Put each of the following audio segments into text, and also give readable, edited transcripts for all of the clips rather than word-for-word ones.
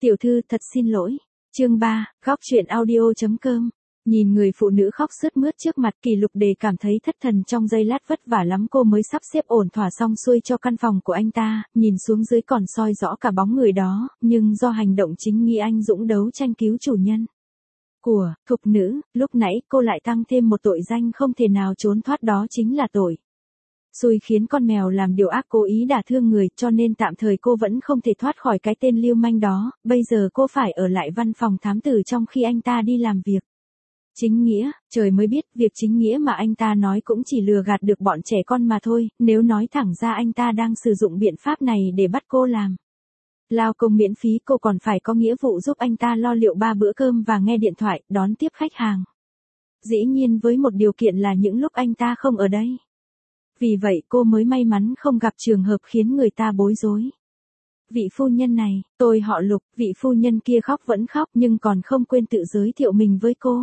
Tiểu thư thật xin lỗi. Chương 3, góc truyện audio.com. Nhìn người phụ nữ khóc sướt mướt trước mặt, Kỷ Lục Đề cảm thấy thất thần trong giây lát, vất vả lắm cô mới sắp xếp ổn thỏa xong xuôi cho căn phòng của anh ta, nhìn xuống dưới còn soi rõ cả bóng người đó, nhưng do hành động chính nghi anh dũng đấu tranh cứu chủ nhân của thục nữ, lúc nãy cô lại tăng thêm một tội danh không thể nào trốn thoát, đó chính là tội xui khiến con mèo làm điều ác, cố ý đả thương người, cho nên tạm thời cô vẫn không thể thoát khỏi cái tên lưu manh đó, bây giờ cô phải ở lại văn phòng thám tử trong khi anh ta đi làm việc chính nghĩa. Trời mới biết, việc chính nghĩa mà anh ta nói cũng chỉ lừa gạt được bọn trẻ con mà thôi, nếu nói thẳng ra anh ta đang sử dụng biện pháp này để bắt cô làm lao công miễn phí, cô còn phải có nghĩa vụ giúp anh ta lo liệu 3 bữa cơm và nghe điện thoại, đón tiếp khách hàng. Dĩ nhiên với một điều kiện là những lúc anh ta không ở đây. Vì vậy cô mới may mắn không gặp trường hợp khiến người ta bối rối. Vị phu nhân này, tôi họ Lục. Vị phu nhân kia khóc vẫn khóc nhưng còn không quên tự giới thiệu mình với cô.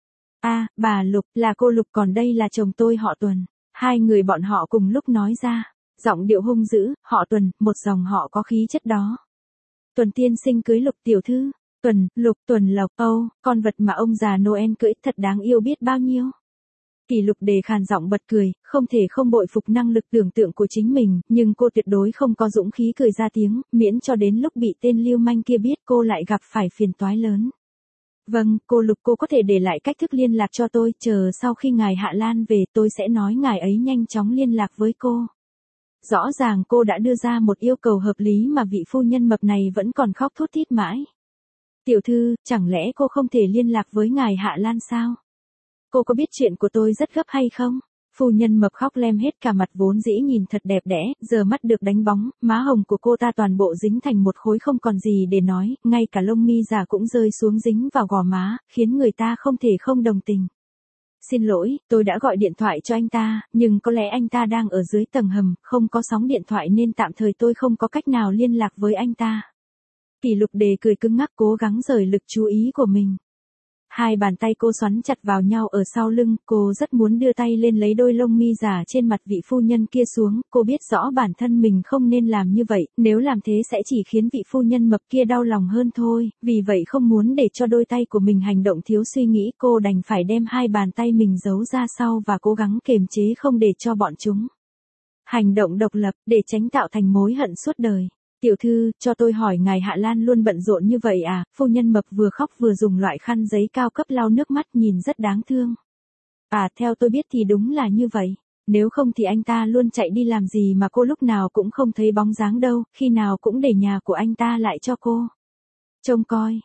Bà Lục, là cô Lục, còn đây là chồng tôi họ Tuần. Hai người bọn họ cùng lúc nói ra, giọng điệu hung dữ. Họ Tuần, một dòng họ có khí chất đó. Tuần tiên sinh cưới Lục tiểu thư. Tuần, Lục, Tuần Lộc, con vật mà ông già Noel cưỡi thật đáng yêu biết bao nhiêu. Kỷ Lục Đề khàn giọng bật cười, không thể không bội phục năng lực tưởng tượng của chính mình, nhưng cô tuyệt đối không có dũng khí cười ra tiếng, miễn cho đến lúc bị tên lưu manh kia biết cô lại gặp phải phiền toái lớn. Vâng, cô Lục, cô có thể để lại cách thức liên lạc cho tôi, chờ sau khi ngài Hạ Lan về tôi sẽ nói ngài ấy nhanh chóng liên lạc với cô. Rõ ràng cô đã đưa ra một yêu cầu hợp lý mà vị phu nhân mập này vẫn còn khóc thút thít mãi. Tiểu thư, chẳng lẽ cô không thể liên lạc với ngài Hạ Lan sao? Cô có biết chuyện của tôi rất gấp hay không? Phu nhân mập khóc lem hết cả mặt, vốn dĩ nhìn thật đẹp đẽ, giờ mắt được đánh bóng, má hồng của cô ta toàn bộ dính thành một khối không còn gì để nói, ngay cả lông mi già cũng rơi xuống dính vào gò má, khiến người ta không thể không đồng tình. Xin lỗi, tôi đã gọi điện thoại cho anh ta, nhưng có lẽ anh ta đang ở dưới tầng hầm, không có sóng điện thoại nên tạm thời tôi không có cách nào liên lạc với anh ta. Kỷ Lục Đề cười cứng ngắc, cố gắng rời lực chú ý của mình. Hai bàn tay cô xoắn chặt vào nhau ở sau lưng, cô rất muốn đưa tay lên lấy đôi lông mi giả trên mặt vị phu nhân kia xuống, cô biết rõ bản thân mình không nên làm như vậy, nếu làm thế sẽ chỉ khiến vị phu nhân mập kia đau lòng hơn thôi, vì vậy không muốn để cho đôi tay của mình hành động thiếu suy nghĩ, cô đành phải đem hai bàn tay mình giấu ra sau và cố gắng kiềm chế không để cho bọn chúng hành động độc lập, để tránh tạo thành mối hận suốt đời. Tiểu thư, cho tôi hỏi ngài Hạ Lan luôn bận rộn như vậy à? Phu nhân mập vừa khóc vừa dùng loại khăn giấy cao cấp lau nước mắt, nhìn rất đáng thương. Theo tôi biết thì đúng là như vậy. Nếu không thì anh ta luôn chạy đi làm gì mà cô lúc nào cũng không thấy bóng dáng đâu, khi nào cũng để nhà của anh ta lại cho cô trông coi.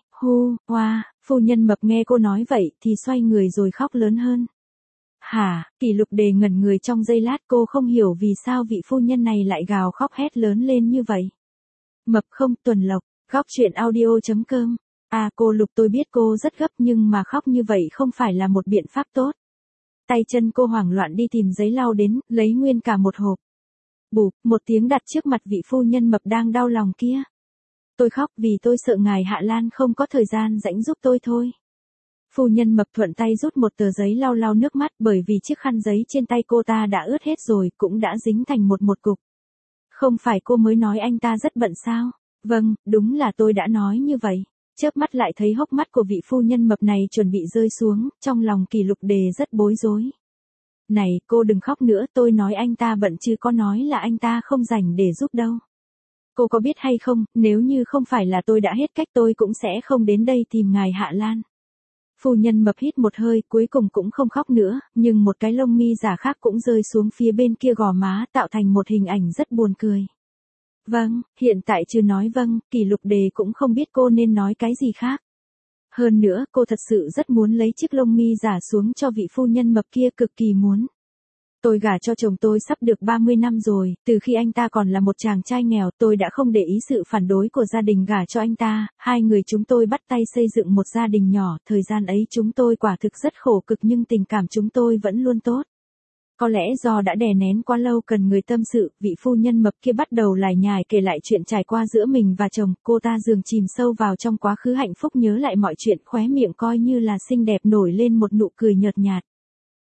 Phu nhân mập nghe cô nói vậy thì xoay người rồi khóc lớn hơn. Hả? Kỷ Lục Đề ngẩn người trong giây lát, cô không hiểu vì sao vị phu nhân này lại gào khóc hét lớn lên như vậy. Mập không, Tuần Lộc, góc truyện audio.com. Cô Lục, tôi biết cô rất gấp nhưng mà khóc như vậy không phải là một biện pháp tốt. Tay chân cô hoảng loạn đi tìm giấy lau đến, lấy nguyên cả một hộp. Bụp, một tiếng đặt trước mặt vị phu nhân mập đang đau lòng kia. Tôi khóc vì tôi sợ ngài Hạ Lan không có thời gian rảnh giúp tôi thôi. Phu nhân mập thuận tay rút một tờ giấy lau nước mắt, bởi vì chiếc khăn giấy trên tay cô ta đã ướt hết rồi, cũng đã dính thành một cục. Không phải cô mới nói anh ta rất bận sao? Vâng, đúng là tôi đã nói như vậy. Chớp mắt lại thấy hốc mắt của vị phu nhân mập này chuẩn bị rơi xuống, trong lòng Kỷ Lục Đề rất bối rối. Này, cô đừng khóc nữa, tôi nói anh ta bận chứ có nói là anh ta không rảnh để giúp đâu. Cô có biết hay không, nếu như không phải là tôi đã hết cách tôi cũng sẽ không đến đây tìm ngài Hạ Lan. Phu nhân mập hít một hơi, cuối cùng cũng không khóc nữa, nhưng một cái lông mi giả khác cũng rơi xuống phía bên kia gò má, tạo thành một hình ảnh rất buồn cười. Vâng, hiện tại chưa nói vâng, Kỷ Lục Đề cũng không biết cô nên nói cái gì khác. Hơn nữa, cô thật sự rất muốn lấy chiếc lông mi giả xuống cho vị phu nhân mập kia, cực kỳ muốn. Tôi gả cho chồng tôi sắp được 30 năm rồi, từ khi anh ta còn là một chàng trai nghèo, tôi đã không để ý sự phản đối của gia đình gả cho anh ta, hai người chúng tôi bắt tay xây dựng một gia đình nhỏ, thời gian ấy chúng tôi quả thực rất khổ cực nhưng tình cảm chúng tôi vẫn luôn tốt. Có lẽ do đã đè nén quá lâu cần người tâm sự, vị phu nhân mập kia bắt đầu lải nhải kể lại chuyện trải qua giữa mình và chồng, cô ta dường chìm sâu vào trong quá khứ hạnh phúc, nhớ lại mọi chuyện, khóe miệng coi như là xinh đẹp nổi lên một nụ cười nhợt nhạt.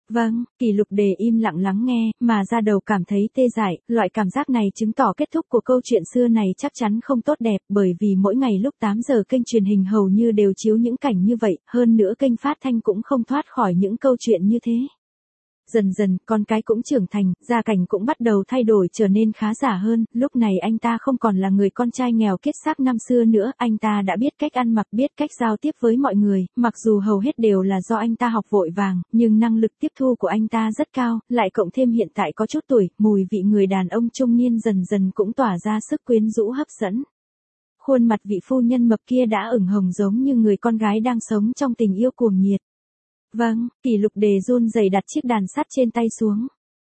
Vâng, Kỷ Lục Đề im lặng lắng nghe, mà ra đầu cảm thấy tê dại, loại cảm giác này chứng tỏ kết thúc của câu chuyện xưa này chắc chắn không tốt đẹp, bởi vì mỗi ngày lúc 8 giờ kênh truyền hình hầu như đều chiếu những cảnh như vậy, hơn nữa kênh phát thanh cũng không thoát khỏi những câu chuyện như thế. Dần dần, con cái cũng trưởng thành, gia cảnh cũng bắt đầu thay đổi trở nên khá giả hơn, lúc này anh ta không còn là người con trai nghèo kiết xác năm xưa nữa, anh ta đã biết cách ăn mặc, biết cách giao tiếp với mọi người, mặc dù hầu hết đều là do anh ta học vội vàng, nhưng năng lực tiếp thu của anh ta rất cao, lại cộng thêm hiện tại có chút tuổi, mùi vị người đàn ông trung niên dần dần cũng tỏa ra sức quyến rũ hấp dẫn. Khuôn mặt vị phu nhân mập kia đã ửng hồng giống như người con gái đang sống trong tình yêu cuồng nhiệt. Vâng, Kỷ Lục Đề run rẩy đặt chiếc đàn sắt trên tay xuống.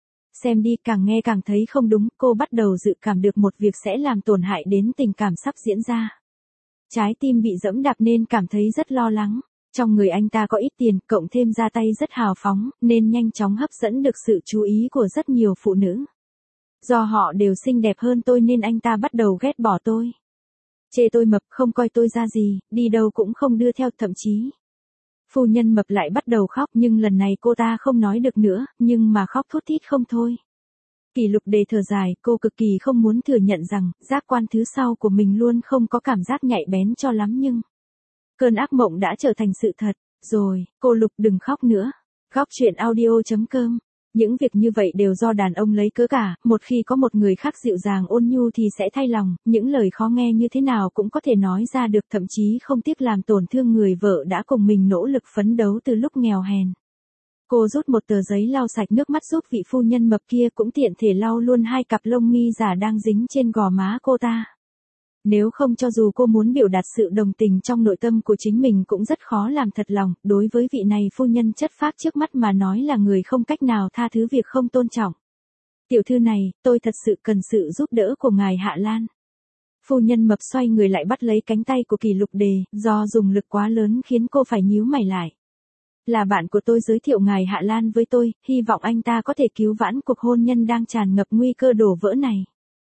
Xem đi, càng nghe càng thấy không đúng, cô bắt đầu dự cảm được một việc sẽ làm tổn hại đến tình cảm sắp diễn ra. Trái tim bị giẫm đạp nên cảm thấy rất lo lắng. Trong người anh ta có ít tiền, cộng thêm ra tay rất hào phóng, nên nhanh chóng hấp dẫn được sự chú ý của rất nhiều phụ nữ. Do họ đều xinh đẹp hơn tôi nên anh ta bắt đầu ghét bỏ tôi. Chê tôi mập, không coi tôi ra gì, đi đâu cũng không đưa theo, thậm chí. Phu nhân mập lại bắt đầu khóc, nhưng lần này cô ta không nói được nữa, nhưng mà khóc thút thít không thôi. Kỷ Lục Đề thở dài, cô cực kỳ không muốn thừa nhận rằng, giác quan thứ sau của mình luôn không có cảm giác nhạy bén cho lắm nhưng. Cơn ác mộng đã trở thành sự thật. Rồi, cô Lục đừng khóc nữa. Góc chuyện audio.com. Những việc như vậy đều do đàn ông lấy cớ cả, một khi có một người khác dịu dàng ôn nhu thì sẽ thay lòng, những lời khó nghe như thế nào cũng có thể nói ra được, thậm chí không tiếc làm tổn thương người vợ đã cùng mình nỗ lực phấn đấu từ lúc nghèo hèn. Cô rút một tờ giấy lau sạch nước mắt giúp vị phu nhân mập kia, cũng tiện thể lau luôn hai cặp lông mi giả đang dính trên gò má cô ta. Nếu không, cho dù cô muốn biểu đạt sự đồng tình trong nội tâm của chính mình cũng rất khó làm thật lòng, đối với vị này phu nhân chất phác trước mắt mà nói là người không cách nào tha thứ việc không tôn trọng. Tiểu thư này, tôi thật sự cần sự giúp đỡ của ngài Hạ Lan. Phu nhân mập xoay người lại bắt lấy cánh tay của Kỷ Lục Đề, do dùng lực quá lớn khiến cô phải nhíu mày lại. Là bạn của tôi giới thiệu ngài Hạ Lan với tôi, hy vọng anh ta có thể cứu vãn cuộc hôn nhân đang tràn ngập nguy cơ đổ vỡ này.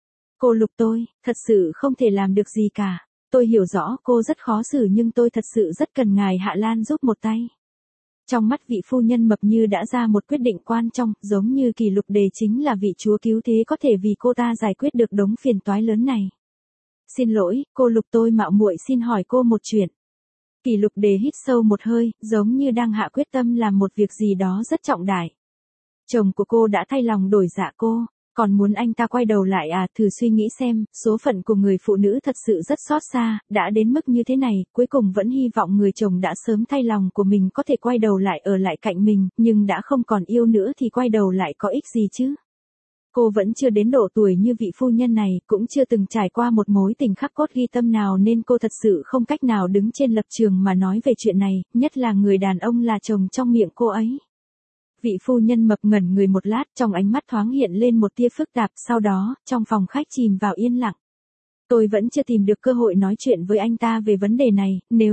Cô Lục, tôi, thật sự không thể làm được gì cả. Tôi hiểu rõ cô rất khó xử nhưng tôi thật sự rất cần ngài Hạ Lan giúp một tay. Trong mắt vị phu nhân mập như đã ra một quyết định quan trọng, giống như Kỷ Lục Đề chính là vị chúa cứu thế có thể vì cô ta giải quyết được đống phiền toái lớn này. Xin lỗi, cô Lục, tôi mạo muội xin hỏi cô một chuyện. Kỷ Lục Đề hít sâu một hơi, giống như đang hạ quyết tâm làm một việc gì đó rất trọng đại. Chồng của cô đã thay lòng đổi dạ cô. Còn muốn anh ta quay đầu lại à? Thử suy nghĩ xem, số phận của người phụ nữ thật sự rất xót xa, đã đến mức như thế này, cuối cùng vẫn hy vọng người chồng đã sớm thay lòng của mình có thể quay đầu lại ở lại cạnh mình, nhưng đã không còn yêu nữa thì quay đầu lại có ích gì chứ? Cô vẫn chưa đến độ tuổi như vị phu nhân này, cũng chưa từng trải qua một mối tình khắc cốt ghi tâm nào nên cô thật sự không cách nào đứng trên lập trường mà nói về chuyện này, nhất là người đàn ông là chồng trong miệng cô ấy. Vị phu nhân mập ngẩn người một lát, trong ánh mắt thoáng hiện lên một tia phức tạp, sau đó, trong phòng khách chìm vào yên lặng. Tôi vẫn chưa tìm được cơ hội nói chuyện với anh ta về vấn đề này,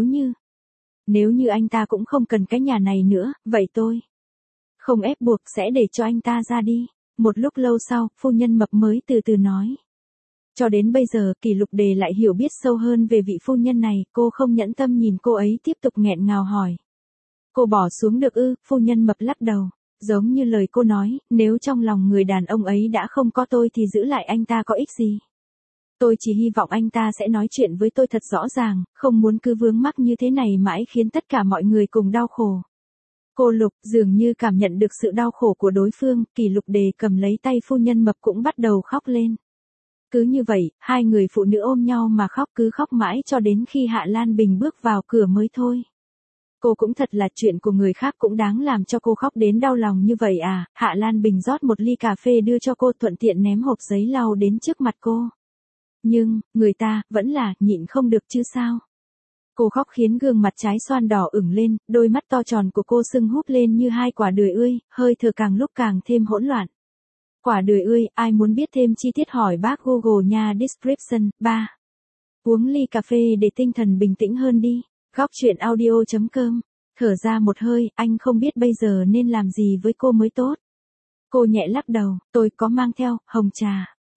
nếu như anh ta cũng không cần cái nhà này nữa, vậy tôi không ép buộc, sẽ để cho anh ta ra đi. Một lúc lâu sau, phu nhân mập mới từ từ nói. Cho đến bây giờ, Kỷ Lục Đề lại hiểu biết sâu hơn về vị phu nhân này, cô không nhẫn tâm nhìn cô ấy tiếp tục nghẹn ngào hỏi. Cô bỏ xuống được ư? Phu nhân mập lắc đầu. Giống như lời cô nói, nếu trong lòng người đàn ông ấy đã không có tôi thì giữ lại anh ta có ích gì? Tôi chỉ hy vọng anh ta sẽ nói chuyện với tôi thật rõ ràng, không muốn cứ vướng mắc như thế này mãi khiến tất cả mọi người cùng đau khổ. Cô Lục dường như cảm nhận được sự đau khổ của đối phương, Kỷ Lục Đề cầm lấy tay phu nhân mập cũng bắt đầu khóc lên. Cứ như vậy, hai người phụ nữ ôm nhau mà khóc, cứ khóc mãi cho đến khi Hạ Lan Bình bước vào cửa mới thôi. Cô cũng thật là, chuyện của người khác cũng đáng làm cho cô khóc đến đau lòng như vậy à? Hạ Lan Bình rót một ly cà phê đưa cho cô, thuận tiện ném hộp giấy lau đến trước mặt cô. Nhưng, người ta, vẫn là, nhịn không được chứ sao? Cô khóc khiến gương mặt trái xoan đỏ ửng lên, đôi mắt to tròn của cô sưng húp lên như hai quả đười ươi, hơi thở càng lúc càng thêm hỗn loạn. Quả đười ươi, ai muốn biết thêm chi tiết hỏi bác Google nha. Description. 3. Uống ly cà phê để tinh thần bình tĩnh hơn đi. Góc chuyện audio.com. Thở ra một hơi, anh không biết bây giờ nên làm gì với cô mới tốt. Cô nhẹ lắc đầu, tôi có mang theo hồng trà.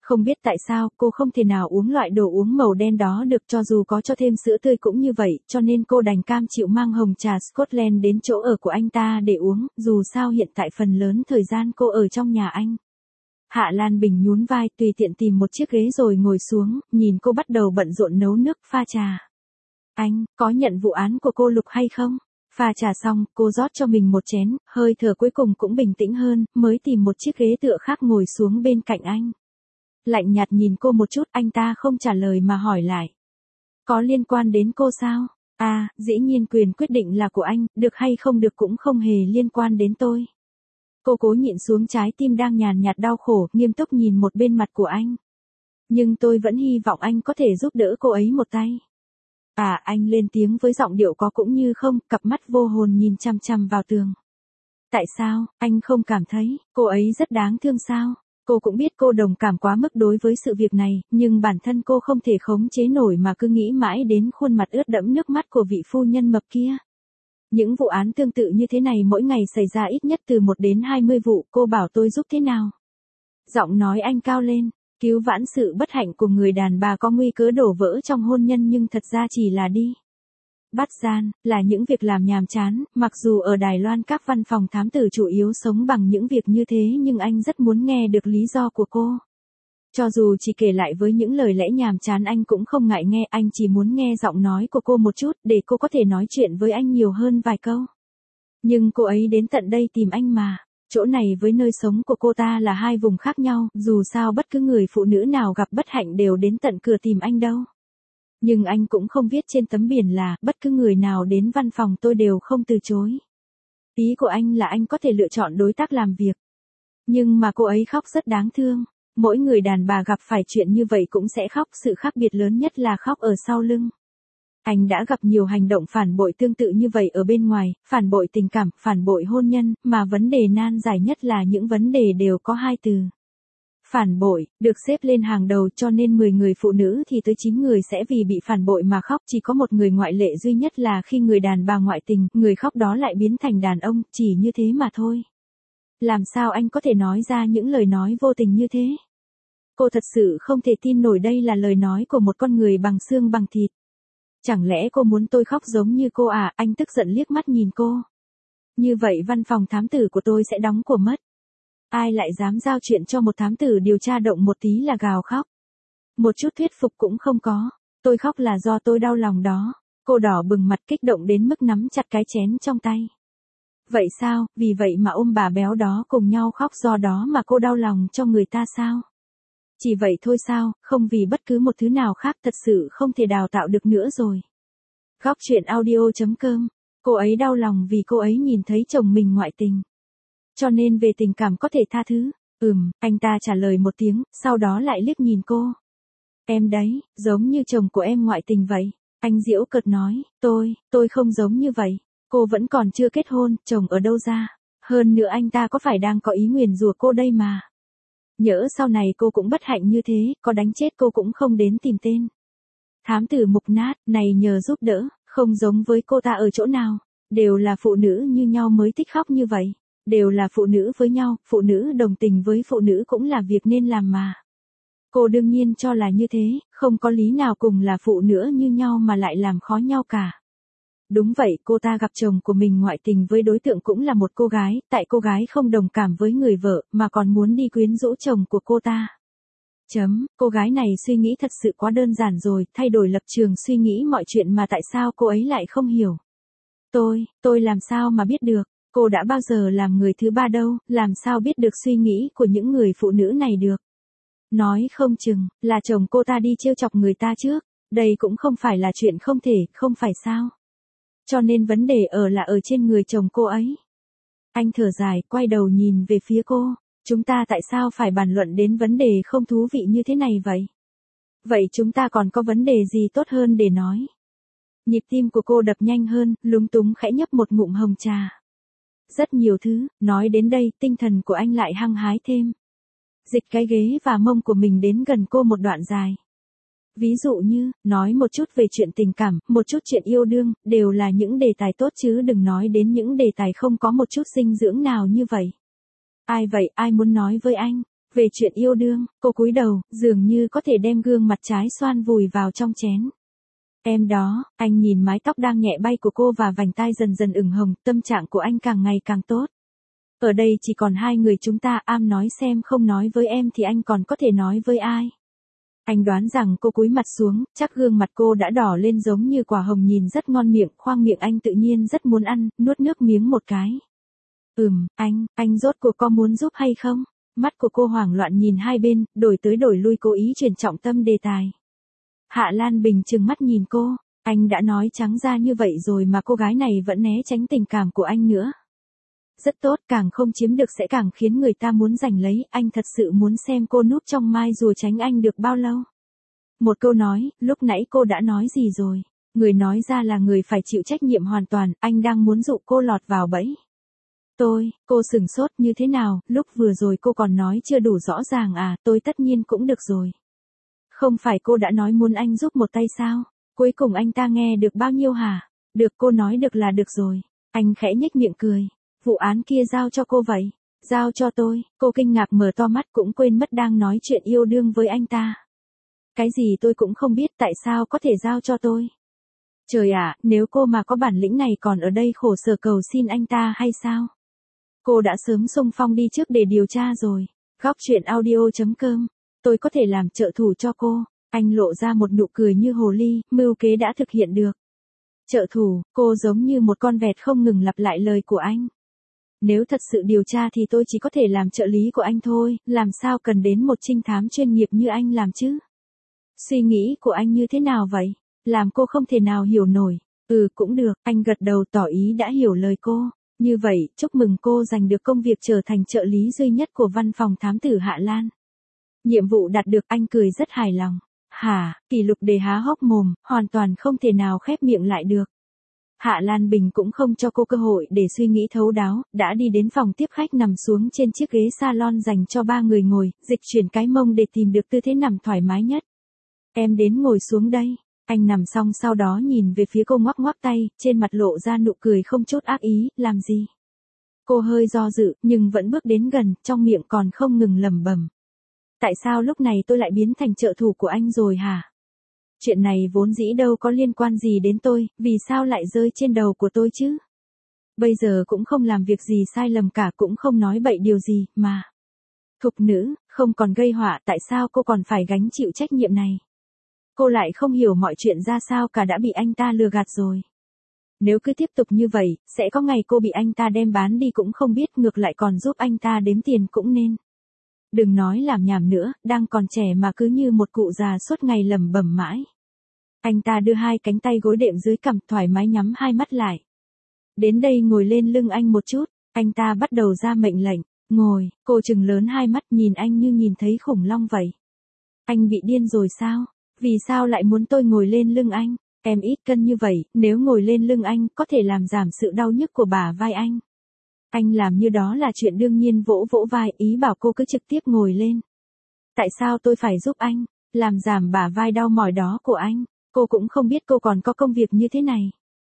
Không biết tại sao, cô không thể nào uống loại đồ uống màu đen đó được, cho dù có cho thêm sữa tươi cũng như vậy, cho nên cô đành cam chịu mang hồng trà Scotland đến chỗ ở của anh ta để uống, dù sao hiện tại phần lớn thời gian cô ở trong nhà anh. Hạ Lan Bình nhún vai, tùy tiện tìm một chiếc ghế rồi ngồi xuống, nhìn cô bắt đầu bận rộn nấu nước pha trà. Anh, có nhận vụ án của cô Lục hay không? Pha trà xong, cô rót cho mình một chén, hơi thở cuối cùng cũng bình tĩnh hơn, mới tìm một chiếc ghế tựa khác ngồi xuống bên cạnh anh. Lạnh nhạt nhìn cô một chút, anh ta không trả lời mà hỏi lại. Có liên quan đến cô sao? À, dĩ nhiên quyền quyết định là của anh, được hay không được cũng không hề liên quan đến tôi. Cô cố nhịn xuống trái tim đang nhàn nhạt đau khổ, nghiêm túc nhìn một bên mặt của anh. Nhưng tôi vẫn hy vọng anh có thể giúp đỡ cô ấy một tay. À, anh lên tiếng với giọng điệu có cũng như không, cặp mắt vô hồn nhìn chằm chằm vào tường. Tại sao, anh không cảm thấy, cô ấy rất đáng thương sao? Cô cũng biết cô đồng cảm quá mức đối với sự việc này, nhưng bản thân cô không thể khống chế nổi mà cứ nghĩ mãi đến khuôn mặt ướt đẫm nước mắt của vị phu nhân mập kia. Những vụ án tương tự như thế này mỗi ngày xảy ra ít nhất từ 1 đến 20 vụ, cô bảo tôi giúp thế nào? Giọng nói anh cao lên, cứu vãn sự bất hạnh của người đàn bà có nguy cơ đổ vỡ trong hôn nhân nhưng thật ra chỉ là đi bắt gian, là những việc làm nhàm chán, mặc dù ở Đài Loan các văn phòng thám tử chủ yếu sống bằng những việc như thế nhưng anh rất muốn nghe được lý do của cô. Cho dù chỉ kể lại với những lời lẽ nhàm chán anh cũng không ngại nghe, anh chỉ muốn nghe giọng nói của cô một chút để cô có thể nói chuyện với anh nhiều hơn vài câu. Nhưng cô ấy đến tận đây tìm anh mà, chỗ này với nơi sống của cô ta là hai vùng khác nhau, dù sao bất cứ người phụ nữ nào gặp bất hạnh đều đến tận cửa tìm anh đâu. Nhưng anh cũng không viết trên tấm biển là, bất cứ người nào đến văn phòng tôi đều không từ chối. Ý của anh là anh có thể lựa chọn đối tác làm việc. Nhưng mà cô ấy khóc rất đáng thương. Mỗi người đàn bà gặp phải chuyện như vậy cũng sẽ khóc, sự khác biệt lớn nhất là khóc ở sau lưng. Anh đã gặp nhiều hành động phản bội tương tự như vậy ở bên ngoài, phản bội tình cảm, phản bội hôn nhân, mà vấn đề nan giải nhất là những vấn đề đều có hai từ. Phản bội, được xếp lên hàng đầu cho nên 10 người phụ nữ thì tới 9 người sẽ vì bị phản bội mà khóc, chỉ có một người ngoại lệ duy nhất là khi người đàn bà ngoại tình, người khóc đó lại biến thành đàn ông, chỉ như thế mà thôi. Làm sao anh có thể nói ra những lời nói vô tình như thế? Cô thật sự không thể tin nổi đây là lời nói của một con người bằng xương bằng thịt. Chẳng lẽ cô muốn tôi khóc giống như cô à? Anh tức giận liếc mắt nhìn cô. Như vậy văn phòng thám tử của tôi sẽ đóng của mất. Ai lại dám giao chuyện cho một thám tử điều tra động một tí là gào khóc. Một chút thuyết phục cũng không có. Tôi khóc là do tôi đau lòng đó. Cô đỏ bừng mặt kích động đến mức nắm chặt cái chén trong tay. Vậy sao, vì vậy mà ôm bà béo đó cùng nhau khóc, do đó mà cô đau lòng cho người ta sao? Chỉ vậy thôi sao, không vì bất cứ một thứ nào khác, thật sự không thể đào tạo được nữa rồi. Góc chuyện audio.com. Cô ấy đau lòng vì cô ấy nhìn thấy chồng mình ngoại tình. Cho nên về tình cảm có thể tha thứ. Anh ta trả lời một tiếng, sau đó lại liếc nhìn cô. Em đấy, giống như chồng của em ngoại tình vậy. Anh giễu cợt nói, tôi không giống như vậy. Cô vẫn còn chưa kết hôn, chồng ở đâu ra. Hơn nữa anh ta có phải đang có ý nguyền rủa cô đây mà. Nhỡ sau này cô cũng bất hạnh như thế, có đánh chết cô cũng không đến tìm tên. Thám tử mục nát, này nhờ giúp đỡ, không giống với cô ta ở chỗ nào. Đều là phụ nữ như nhau mới thích khóc như vậy. Đều là phụ nữ với nhau, phụ nữ đồng tình với phụ nữ cũng là việc nên làm mà. Cô đương nhiên cho là như thế, không có lý nào cùng là phụ nữ như nhau mà lại làm khó nhau cả. Đúng vậy, cô ta gặp chồng của mình ngoại tình với đối tượng cũng là một cô gái, tại cô gái không đồng cảm với người vợ, mà còn muốn đi quyến rũ chồng của cô ta. Cô gái này suy nghĩ thật sự quá đơn giản rồi, thay đổi lập trường suy nghĩ mọi chuyện mà tại sao cô ấy lại không hiểu. Tôi làm sao mà biết được, cô đã bao giờ làm người thứ ba đâu, làm sao biết được suy nghĩ của những người phụ nữ này được. Nói không chừng, là chồng cô ta đi trêu chọc người ta trước, đây cũng không phải là chuyện không thể, không phải sao. Cho nên vấn đề là ở trên người chồng cô ấy. Anh thở dài, quay đầu nhìn về phía cô. Chúng ta tại sao phải bàn luận đến vấn đề không thú vị như thế này vậy? Vậy chúng ta còn có vấn đề gì tốt hơn để nói? Nhịp tim của cô đập nhanh hơn, lúng túng khẽ nhấp một ngụm hồng trà. Rất nhiều thứ, nói đến đây, tinh thần của anh lại hăng hái thêm. Dịch cái ghế và mông của mình đến gần cô một đoạn dài. Ví dụ như, nói một chút về chuyện tình cảm, một chút chuyện yêu đương, đều là những đề tài tốt chứ đừng nói đến những đề tài không có một chút dinh dưỡng nào như vậy. Ai vậy, ai muốn nói với anh? Về chuyện yêu đương, cô cúi đầu, dường như có thể đem gương mặt trái xoan vùi vào trong chén. Em đó, anh nhìn mái tóc đang nhẹ bay của cô và vành tai dần dần ửng hồng, tâm trạng của anh càng ngày càng tốt. Ở đây chỉ còn hai người chúng ta, am nói xem không nói với em thì anh còn có thể nói với ai. Anh đoán rằng cô cúi mặt xuống, chắc gương mặt cô đã đỏ lên giống như quả hồng nhìn rất ngon miệng, khoang miệng anh tự nhiên rất muốn ăn, nuốt nước miếng một cái. Anh rốt cuộc có muốn giúp hay không? Mắt của cô hoảng loạn nhìn hai bên, đổi tới đổi lui cố ý chuyển trọng tâm đề tài. Hạ Lan Bình trừng mắt nhìn cô, anh đã nói trắng ra như vậy rồi mà cô gái này vẫn né tránh tình cảm của anh nữa. Rất tốt, càng không chiếm được sẽ càng khiến người ta muốn giành lấy, anh thật sự muốn xem cô núp trong mai rùa tránh anh được bao lâu. Một câu nói, lúc nãy cô đã nói gì rồi? Người nói ra là người phải chịu trách nhiệm hoàn toàn, anh đang muốn dụ cô lọt vào bẫy. Cô sửng sốt như thế nào, lúc vừa rồi cô còn nói chưa đủ rõ ràng à, tôi tất nhiên cũng được rồi. Không phải cô đã nói muốn anh giúp một tay sao? Cuối cùng anh ta nghe được bao nhiêu hả? Được, cô nói được là được rồi. Anh khẽ nhếch miệng cười. Vụ án kia giao cho cô vậy? Giao cho tôi, cô kinh ngạc mở to mắt cũng quên mất đang nói chuyện yêu đương với anh ta. Cái gì tôi cũng không biết, tại sao có thể giao cho tôi? Trời ạ, nếu cô mà có bản lĩnh này còn ở đây khổ sở cầu xin anh ta hay sao? Cô đã sớm xung phong đi trước để điều tra rồi. Góc chuyện audio.com. Tôi có thể làm trợ thủ cho cô. Anh lộ ra một nụ cười như hồ ly, mưu kế đã thực hiện được. Trợ thủ, cô giống như một con vẹt không ngừng lặp lại lời của anh. Nếu thật sự điều tra thì tôi chỉ có thể làm trợ lý của anh thôi, làm sao cần đến một trinh thám chuyên nghiệp như anh làm chứ? Suy nghĩ của anh như thế nào vậy? Làm cô không thể nào hiểu nổi. Cũng được, anh gật đầu tỏ ý đã hiểu lời cô. Như vậy, chúc mừng cô giành được công việc trở thành trợ lý duy nhất của văn phòng thám tử Hạ Lan. Nhiệm vụ đạt được, anh cười rất hài lòng. Hả, Kỷ Lục Đề há hốc mồm, hoàn toàn không thể nào khép miệng lại được. Hạ Lan Bình cũng không cho cô cơ hội để suy nghĩ thấu đáo, đã đi đến phòng tiếp khách nằm xuống trên chiếc ghế salon dành cho ba người ngồi, dịch chuyển cái mông để tìm được tư thế nằm thoải mái nhất. Em đến ngồi xuống đây. Anh nằm xong sau đó nhìn về phía cô ngoắc ngoắc tay, trên mặt lộ ra nụ cười không chút ác ý, làm gì? Cô hơi do dự, nhưng vẫn bước đến gần, trong miệng còn không ngừng lẩm bẩm. Tại sao lúc này tôi lại biến thành trợ thủ của anh rồi hả? Chuyện này vốn dĩ đâu có liên quan gì đến tôi, vì sao lại rơi trên đầu của tôi chứ? Bây giờ cũng không làm việc gì sai lầm cả, cũng không nói bậy điều gì, mà. Thục nữ, không còn gây họa, tại sao cô còn phải gánh chịu trách nhiệm này? Cô lại không hiểu mọi chuyện ra sao cả, đã bị anh ta lừa gạt rồi. Nếu cứ tiếp tục như vậy, sẽ có ngày cô bị anh ta đem bán đi cũng không biết, ngược lại còn giúp anh ta đếm tiền cũng nên. Đừng nói làm nhảm nữa, đang còn trẻ mà cứ như một cụ già suốt ngày lẩm bẩm mãi. Anh ta đưa hai cánh tay gối đệm dưới cằm, thoải mái nhắm hai mắt lại. Đến đây ngồi lên lưng anh một chút, anh ta bắt đầu ra mệnh lệnh. Ngồi, cô trừng lớn hai mắt nhìn anh như nhìn thấy khủng long vậy. Anh bị điên rồi sao? Vì sao lại muốn tôi ngồi lên lưng anh? Em ít cân như vậy, nếu ngồi lên lưng anh, có thể làm giảm sự đau nhức của bả vai anh. Anh làm như đó là chuyện đương nhiên, vỗ vỗ vai, ý bảo cô cứ trực tiếp ngồi lên. Tại sao tôi phải giúp anh, làm giảm bả vai đau mỏi đó của anh? Cô cũng không biết cô còn có công việc như thế này.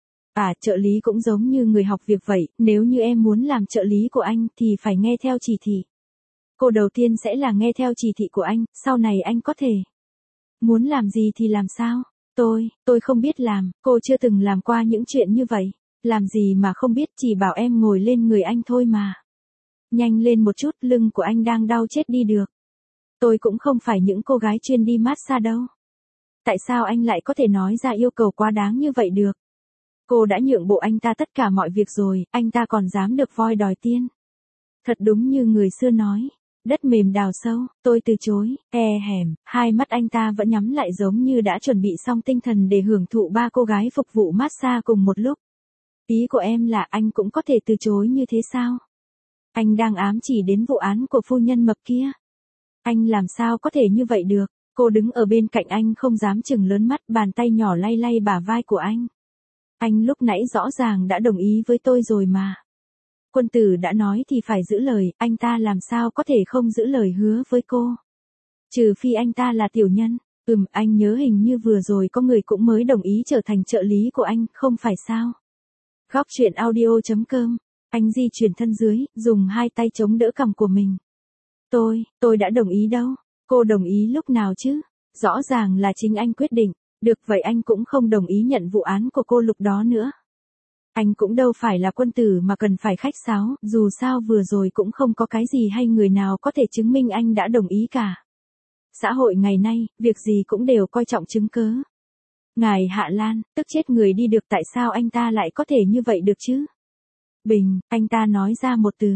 Trợ lý cũng giống như người học việc vậy, nếu như em muốn làm trợ lý của anh thì phải nghe theo chỉ thị. Cô đầu tiên sẽ là nghe theo chỉ thị của anh, sau này anh có thể muốn làm gì thì làm sao? Tôi không biết làm, cô chưa từng làm qua những chuyện như vậy. Làm gì mà không biết, chỉ bảo em ngồi lên người anh thôi mà. Nhanh lên một chút, lưng của anh đang đau chết đi được. Tôi cũng không phải những cô gái chuyên đi massage đâu. Tại sao anh lại có thể nói ra yêu cầu quá đáng như vậy được? Cô đã nhượng bộ anh ta tất cả mọi việc rồi, anh ta còn dám được voi đòi tiên. Thật đúng như người xưa nói. Đất mềm đào sâu, tôi từ chối, hèm, hai mắt anh ta vẫn nhắm lại giống như đã chuẩn bị xong tinh thần để hưởng thụ ba cô gái phục vụ massage cùng một lúc. Ý của em là anh cũng có thể từ chối như thế sao? Anh đang ám chỉ đến vụ án của phu nhân mập kia. Anh làm sao có thể như vậy được? Cô đứng ở bên cạnh anh không dám chừng lớn mắt, bàn tay nhỏ lay lay bả vai của anh. Anh lúc nãy rõ ràng đã đồng ý với tôi rồi mà. Quân tử đã nói thì phải giữ lời, anh ta làm sao có thể không giữ lời hứa với cô. Trừ phi anh ta là tiểu nhân. Anh nhớ hình như vừa rồi có người cũng mới đồng ý trở thành trợ lý của anh, không phải sao? Góc chuyện audio.com. Anh di chuyển thân dưới, dùng hai tay chống đỡ cằm của mình. Tôi đã đồng ý đâu. Cô đồng ý lúc nào chứ? Rõ ràng là chính anh quyết định. Được vậy anh cũng không đồng ý nhận vụ án của cô Lục đó nữa. Anh cũng đâu phải là quân tử mà cần phải khách sáo, dù sao vừa rồi cũng không có cái gì hay người nào có thể chứng minh anh đã đồng ý cả. Xã hội ngày nay, việc gì cũng đều coi trọng chứng cớ. Ngài Hạ Lan, tức chết người đi được, tại sao anh ta lại có thể như vậy được chứ? Bình, anh ta nói ra một từ.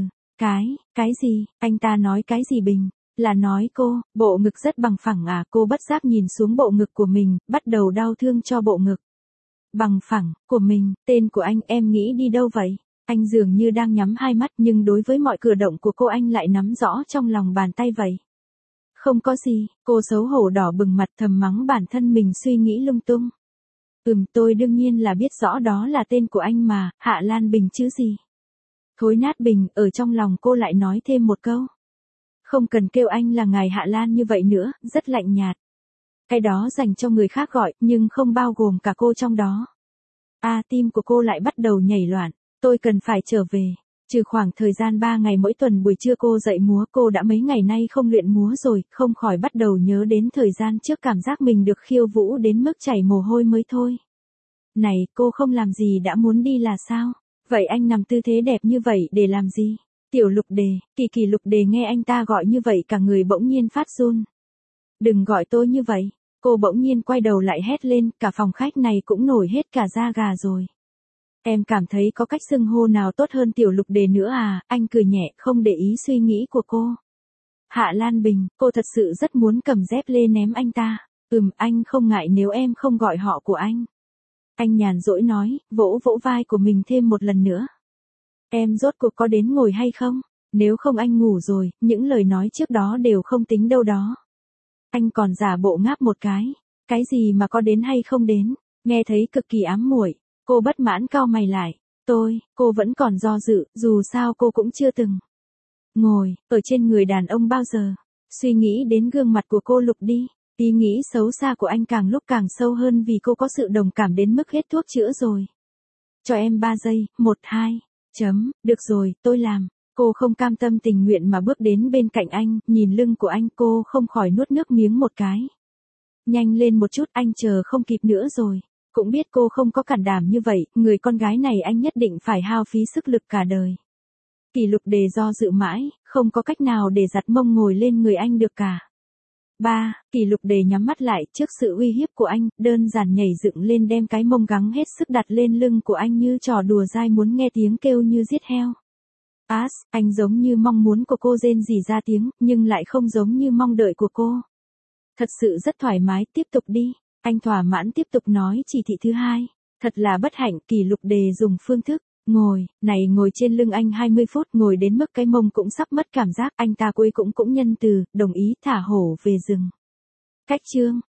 Cái gì, anh ta nói cái gì Bình? Là nói cô, bộ ngực rất bằng phẳng à? Cô bất giác nhìn xuống bộ ngực của mình, bắt đầu đau thương cho bộ ngực. Bằng phẳng, của mình, tên của anh em nghĩ đi đâu vậy? Anh dường như đang nhắm hai mắt nhưng đối với mọi cử động của cô anh lại nắm rõ trong lòng bàn tay vậy. Không có gì, cô xấu hổ đỏ bừng mặt thầm mắng bản thân mình suy nghĩ lung tung. Tôi đương nhiên là biết rõ đó là tên của anh mà, Hạ Lan Bình chứ gì. Thối nát Bình, ở trong lòng cô lại nói thêm một câu. Không cần kêu anh là ngài Hạ Lan như vậy nữa, rất lạnh nhạt. Cái đó dành cho người khác gọi, nhưng không bao gồm cả cô trong đó. Tim của cô lại bắt đầu nhảy loạn. Tôi cần phải trở về. Trừ khoảng thời gian 3 ngày mỗi tuần buổi trưa cô dạy múa, cô đã mấy ngày nay không luyện múa rồi, không khỏi bắt đầu nhớ đến thời gian trước cảm giác mình được khiêu vũ đến mức chảy mồ hôi mới thôi. Này, cô không làm gì đã muốn đi là sao? Vậy anh nằm tư thế đẹp như vậy để làm gì? Tiểu Lục Đề, Kỳ Lục Đề nghe anh ta gọi như vậy cả người bỗng nhiên phát run. Đừng gọi tôi như vậy. Cô bỗng nhiên quay đầu lại hét lên, cả phòng khách này cũng nổi hết cả da gà rồi. Em cảm thấy có cách xưng hô nào tốt hơn Tiểu Lục Đề nữa à? Anh cười nhẹ, không để ý suy nghĩ của cô. Hạ Lan Bình, cô thật sự rất muốn cầm dép lê ném anh ta. Anh không ngại nếu em không gọi họ của anh. Anh nhàn rỗi nói, vỗ vỗ vai của mình thêm một lần nữa. Em rốt cuộc có đến ngồi hay không? Nếu không anh ngủ rồi, những lời nói trước đó đều không tính đâu đó. Anh còn giả bộ ngáp một cái. Cái gì mà có đến hay không đến? Nghe thấy cực kỳ ám muội. Cô bất mãn cau mày lại. Cô vẫn còn do dự, dù sao cô cũng chưa từng ngồi ở trên người đàn ông bao giờ. Suy nghĩ đến gương mặt của cô Lục đi. Ý nghĩ xấu xa của anh càng lúc càng sâu hơn vì cô có sự đồng cảm đến mức hết thuốc chữa rồi. Cho em 3 giây, 1, 2, được rồi, tôi làm. Cô không cam tâm tình nguyện mà bước đến bên cạnh anh, nhìn lưng của anh cô không khỏi nuốt nước miếng một cái. Nhanh lên một chút, anh chờ không kịp nữa rồi. Cũng biết cô không có can đảm như vậy, người con gái này anh nhất định phải hao phí sức lực cả đời. Kỳ Lục Đề do dự mãi, không có cách nào để giặt mông ngồi lên người anh được cả. Kỳ Lục Đề nhắm mắt lại trước sự uy hiếp của anh, đơn giản nhảy dựng lên đem cái mông gắng hết sức đặt lên lưng của anh như trò đùa dai muốn nghe tiếng kêu như giết heo. Anh giống như mong muốn của cô rên rỉ ra tiếng, nhưng lại không giống như mong đợi của cô. Thật sự rất thoải mái, tiếp tục đi. Anh thỏa mãn tiếp tục nói chỉ thị thứ 2. Thật là bất hạnh, Kỳ Lục Đề dùng phương thức ngồi trên lưng anh 20 phút, ngồi đến mức cái mông cũng sắp mất cảm giác, anh ta cuối cũng nhân từ, đồng ý thả hổ về rừng. Cách chương